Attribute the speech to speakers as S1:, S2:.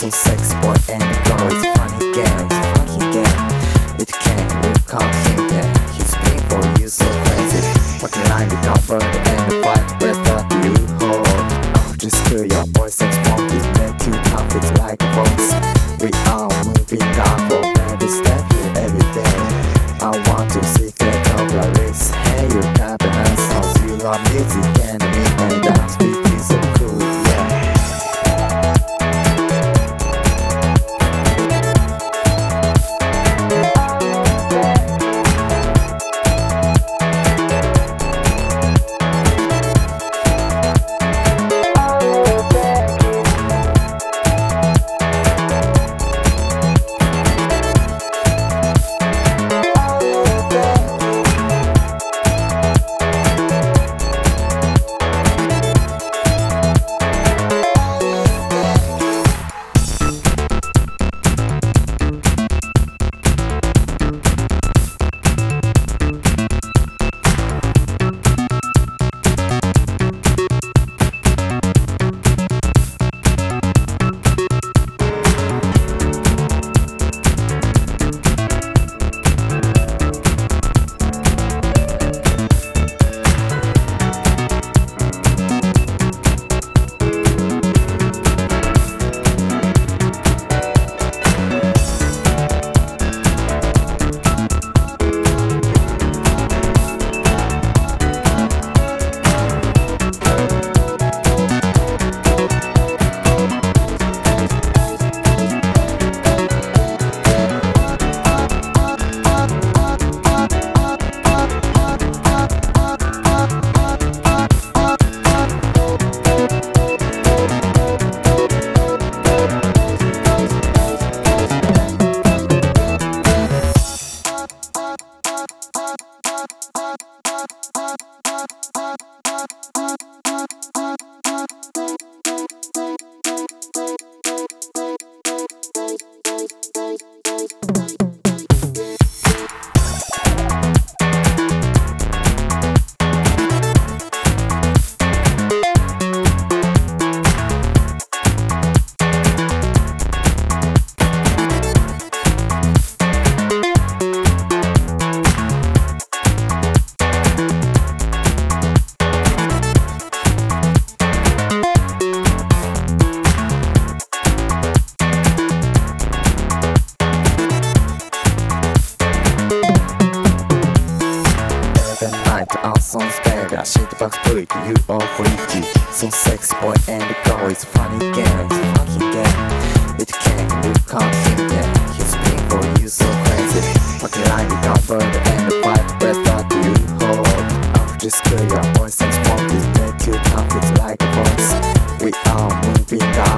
S1: So sexy boy and the girl is funny game, funky game. It can't look out him there. He's paying for you so crazy. Fucking line with number and the fight with the you hold. Oh, just kill your voice and smoke it, make you tough, it's like a voice. We are moving on for every step here every day. I want to see that of your race. Hey, you got the hands, you love music and the midnight dance beat is so cool, yeah. Sounds better, shitbox freak, you all freaky. So sexy boy and the girl is funny game, funky game. It can't look out him there. He's paying for you so crazy. Fucking line with number and the fight with that you hold. Oh, just kill your voice and smoke it, make you tough, it's like a voice. We are moving on.